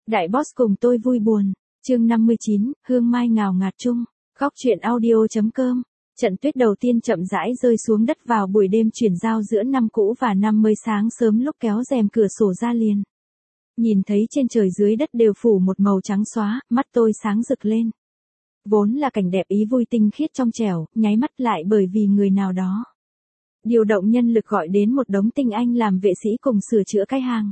Đại boss cùng tôi vui buồn. Chương 59, hương mai ngào ngạt chung. Góc truyện audio.com. Trận tuyết đầu tiên chậm rãi rơi xuống đất vào buổi đêm chuyển giao giữa năm cũ và năm mới sáng sớm lúc kéo rèm cửa sổ ra liền. Nhìn thấy trên trời dưới đất đều phủ một màu trắng xóa, mắt tôi sáng rực lên. Vốn là cảnh đẹp ý vui tinh khiết trong trẻo, nháy mắt lại bởi vì người nào đó điều động nhân lực gọi đến một đống tinh anh làm vệ sĩ cùng sửa chữa cái hang.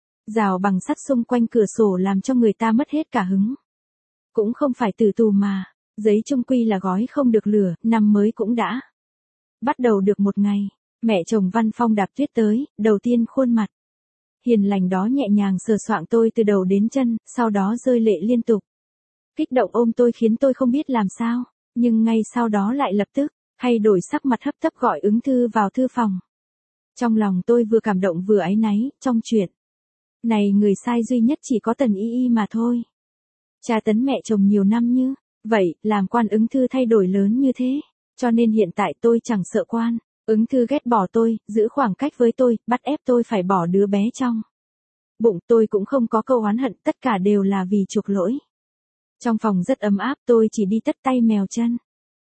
Rào bằng sắt xung quanh cửa sổ làm cho người ta mất hết cả hứng. Cũng không phải tử tù mà, giấy chung quy là gói không được lửa, năm mới cũng đã bắt đầu được một ngày. Mẹ chồng Văn Phong đạp tuyết tới, đầu tiên khuôn mặt hiền lành đó nhẹ nhàng sờ soạng tôi từ đầu đến chân, sau đó rơi lệ liên tục. Kích động ôm tôi khiến tôi không biết làm sao, nhưng ngay sau đó lại lập tức thay đổi sắc mặt hấp tấp gọi ứng thư vào thư phòng. Trong lòng tôi vừa cảm động vừa áy náy, trong chuyện này người sai duy nhất chỉ có Tần Y Y mà thôi. Tra tấn mẹ chồng nhiều năm như vậy, làm quan ứng thư thay đổi lớn như thế, cho nên hiện tại tôi chẳng sợ quan ứng thư ghét bỏ tôi, giữ khoảng cách với tôi, bắt ép tôi phải bỏ đứa bé trong bụng. Tôi cũng không có câu oán hận, tất cả đều là vì chuộc lỗi. Trong phòng rất ấm áp, tôi chỉ đi tất tay mèo chân.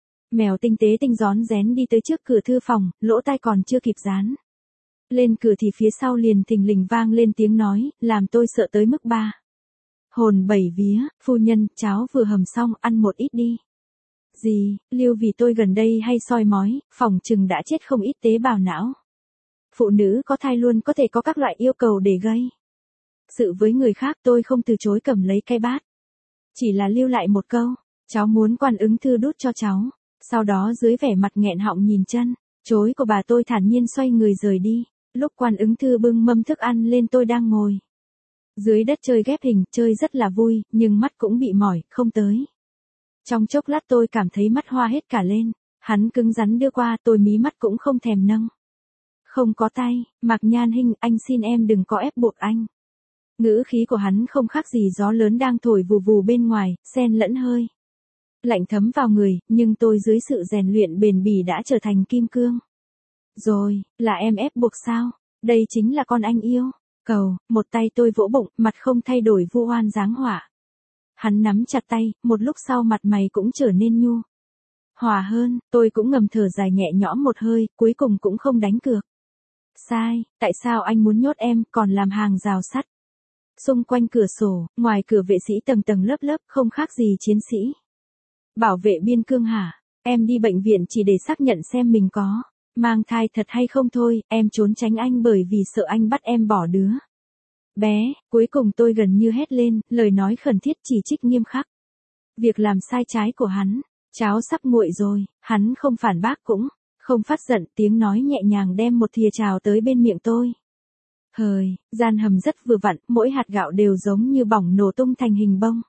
Mèo tinh tế tinh rón rén đi tới trước cửa thư phòng, lỗ tai còn chưa kịp dán lên cửa thì phía sau liền thình lình vang lên tiếng nói, làm tôi sợ tới mức ba hồn bảy vía. Phu nhân, cháo vừa hầm xong, ăn một ít đi. Gì, Lưu vì tôi gần đây hay soi mói, phòng chừng đã chết không ít tế bào não. Phụ nữ có thai luôn có thể có các loại yêu cầu để gây sự với người khác, tôi không từ chối cầm lấy cái bát. Chỉ là lưu lại một câu, cháu muốn quan ứng thư đút cho cháu. Sau đó dưới vẻ mặt nghẹn họng nhìn chân chối của bà tôi thản nhiên xoay người rời đi. Lúc quan ứng thư bưng mâm thức ăn lên tôi đang ngồi dưới đất chơi ghép hình, chơi rất là vui, nhưng mắt cũng bị mỏi, không tới. Trong chốc lát tôi cảm thấy mắt hoa hết cả lên, hắn cứng rắn đưa qua, tôi mí mắt cũng không thèm nâng. Không có tay, Mạc Nhan Hinh, anh xin em đừng có ép buộc anh. Ngữ khí của hắn không khác gì gió lớn đang thổi vù vù bên ngoài, xen lẫn hơi lạnh thấm vào người, nhưng tôi dưới sự rèn luyện bền bỉ đã trở thành kim cương. Rồi, là em ép buộc sao? Đây chính là con anh yêu. Cầu, một tay tôi vỗ bụng, mặt không thay đổi vu oan giáng họa. Hắn nắm chặt tay, một lúc sau mặt mày cũng trở nên nhu hòa hơn, tôi cũng ngầm thở dài nhẹ nhõm một hơi, cuối cùng cũng không đánh cược. Sai, tại sao anh muốn nhốt em, còn làm hàng rào sắt? Xung quanh cửa sổ, ngoài cửa vệ sĩ tầng tầng lớp lớp, không khác gì chiến sĩ bảo vệ biên cương hả? Em đi bệnh viện chỉ để xác nhận xem mình có mang thai thật hay không thôi, em trốn tránh anh bởi vì sợ anh bắt em bỏ đứa bé. Cuối cùng tôi gần như hét lên, lời nói khẩn thiết chỉ trích nghiêm khắc việc làm sai trái của hắn. Cháo sắp nguội rồi, hắn không phản bác cũng không phát giận, tiếng nói nhẹ nhàng đem một thìa trào tới bên miệng tôi. Hời, gian hầm rất vừa vặn, mỗi hạt gạo đều giống như bỏng nổ tung thành hình bông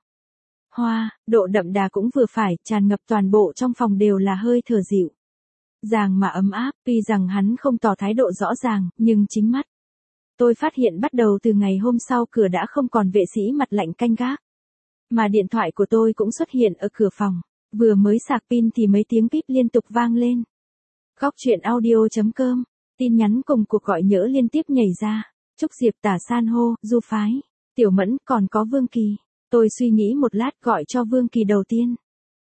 hoa, độ đậm đà cũng vừa phải, tràn ngập toàn bộ trong phòng đều là hơi thở dịu dàng mà ấm áp. Tuy rằng hắn không tỏ thái độ rõ ràng, nhưng chính mắt tôi phát hiện bắt đầu từ ngày hôm sau cửa đã không còn vệ sĩ mặt lạnh canh gác, mà điện thoại của tôi cũng xuất hiện ở cửa phòng. Vừa mới sạc pin thì mấy tiếng píp liên tục vang lên. Góc truyện audio.com, tin nhắn cùng cuộc gọi nhỡ liên tiếp nhảy ra. Trúc Diệp, Tả San hô, Du Phái, Tiểu Mẫn, còn có Vương Kỳ. Tôi suy nghĩ một lát gọi cho Vương Kỳ đầu tiên.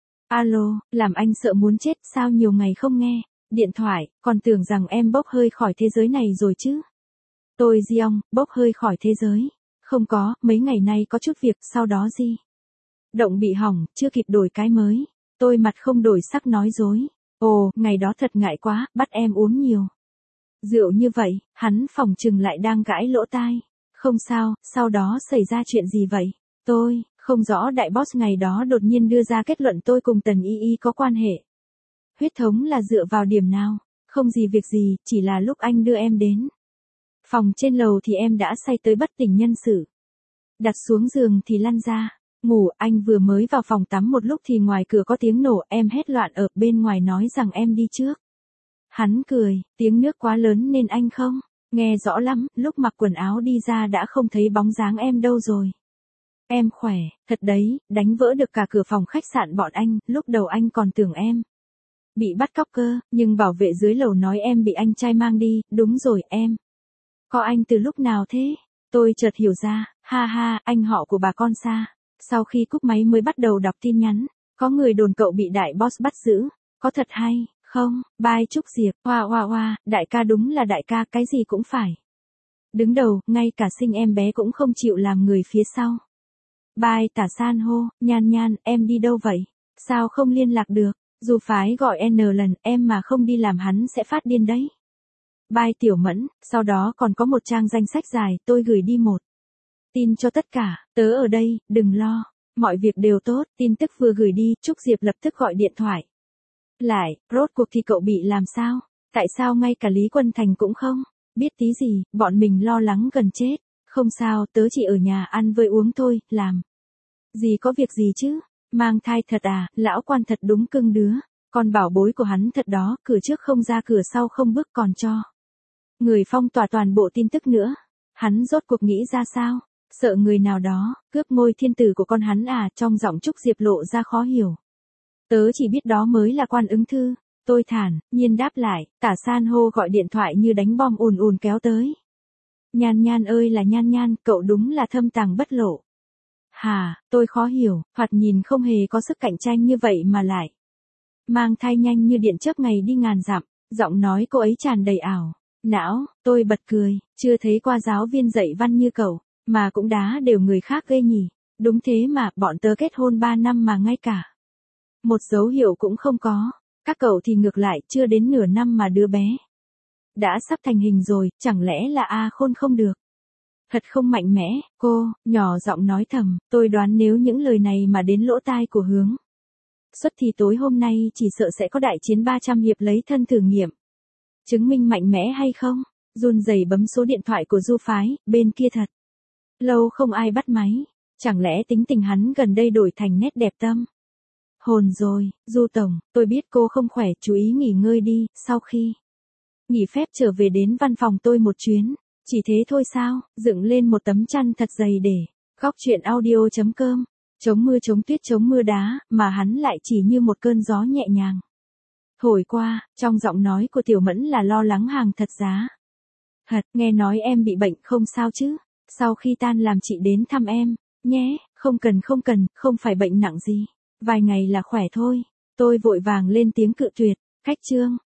Alo, làm anh sợ muốn chết, sao nhiều ngày không nghe điện thoại, còn tưởng rằng em bốc hơi khỏi thế giới này rồi chứ. Tôi Diong, bốc hơi khỏi thế giới. Không có, mấy ngày nay có chút việc, sau đó gì? Động bị hỏng, chưa kịp đổi cái mới. Tôi mặt không đổi sắc nói dối. Ồ, ngày đó thật ngại quá, bắt em uống nhiều rượu như vậy. Hắn phỏng chừng lại đang gãi lỗ tai. Không sao, sau đó xảy ra chuyện gì vậy? Tôi không rõ, đại boss ngày đó đột nhiên đưa ra kết luận tôi cùng Tần Y Y có quan hệ huyết thống là dựa vào điểm nào? Không gì việc gì, chỉ là lúc anh đưa em đến phòng trên lầu thì em đã say tới bất tỉnh nhân sự. Đặt xuống giường thì lăn ra ngủ. Anh vừa mới vào phòng tắm một lúc thì ngoài cửa có tiếng nổ, em hét loạn ở bên ngoài nói rằng em đi trước. Hắn cười, tiếng nước quá lớn nên anh không nghe rõ lắm, lúc mặc quần áo đi ra đã không thấy bóng dáng em đâu rồi. Em khỏe, thật đấy, đánh vỡ được cả cửa phòng khách sạn bọn anh, lúc đầu anh còn tưởng em bị bắt cóc cơ, nhưng bảo vệ dưới lầu nói em bị anh trai mang đi. Đúng rồi, em có anh từ lúc nào thế? Tôi chợt hiểu ra, ha ha, anh họ của bà con xa. Sau khi cúp máy mới bắt đầu đọc tin nhắn, có người đồn cậu bị đại boss bắt giữ, có thật hay, không, bye Trúc Diệp, hoa hoa hoa, đại ca đúng là đại ca, cái gì cũng phải. Đứng đầu, ngay cả sinh em bé cũng không chịu làm người phía sau. Bye Tả San hô, Nhan Nhan, em đi đâu vậy? Sao không liên lạc được? Dù phái gọi N lần, em mà không đi làm hắn sẽ phát điên đấy. Bye Tiểu Mẫn, sau đó còn có một trang danh sách dài, tôi gửi đi một tin cho tất cả, tớ ở đây, đừng lo, mọi việc đều tốt, tin tức vừa gửi đi, Trúc Diệp lập tức gọi điện thoại. Lại, rốt cuộc thì cậu bị làm sao? Tại sao ngay cả Lý Quân Thành cũng không biết tí gì, bọn mình lo lắng gần chết. Không sao, tớ chỉ ở nhà ăn với uống thôi, làm gì có việc gì chứ? Mang thai thật à, lão quan thật đúng cưng đứa. Con bảo bối của hắn thật đó, cửa trước không ra cửa sau không bước còn cho người phong tỏa toàn bộ tin tức nữa. Hắn rốt cuộc nghĩ ra sao? Sợ người nào đó cướp ngôi thiên tử của con hắn à? Trong giọng Trúc Diệp lộ ra khó hiểu. Tớ chỉ biết đó mới là quan ứng thư. Tôi thản nhiên đáp lại. Tả San hô gọi điện thoại như đánh bom ùn ùn kéo tới. Nhan Nhan ơi là Nhan Nhan, cậu đúng là thâm tàng bất lộ. Hà, tôi khó hiểu, thoạt nhìn không hề có sức cạnh tranh như vậy mà lại mang thai nhanh như điện chớp ngày đi ngàn dặm. Giọng nói cô ấy tràn đầy ảo não. Tôi bật cười, chưa thấy qua giáo viên dạy văn như cậu, mà cũng đá đều người khác ghê nhỉ. Đúng thế mà, bọn tớ kết hôn 3 năm mà ngay cả một dấu hiệu cũng không có. Các cậu thì ngược lại, chưa đến nửa năm mà đứa bé đã sắp thành hình rồi, chẳng lẽ là A Khôn không được? Thật không mạnh mẽ, cô, nhỏ giọng nói thầm, tôi đoán nếu những lời này mà đến lỗ tai của Hướng Xuất thì tối hôm nay chỉ sợ sẽ có đại chiến 300 hiệp lấy thân thử nghiệm. Chứng minh mạnh mẽ hay không? Run rẩy bấm số điện thoại của Du Phái, bên kia thật lâu không ai bắt máy. Chẳng lẽ tính tình hắn gần đây đổi thành nét đẹp tâm hồn rồi? Du Tổng, tôi biết cô không khỏe, chú ý nghỉ ngơi đi. Sau khi nghỉ phép trở về đến văn phòng tôi một chuyến. Chỉ thế thôi sao? Dựng lên một tấm chăn thật dày để góc chuyện audio.com. Chống mưa chống tuyết chống mưa đá, mà hắn lại chỉ như một cơn gió nhẹ nhàng thổi qua. Trong giọng nói của Tiểu Mẫn là lo lắng hàng thật giá thật. Nghe nói em bị bệnh không sao chứ? Sau khi tan làm chị đến thăm em nhé. Không cần, không phải bệnh nặng gì, vài ngày là khỏe thôi. Tôi vội vàng lên tiếng cự tuyệt. Cách chương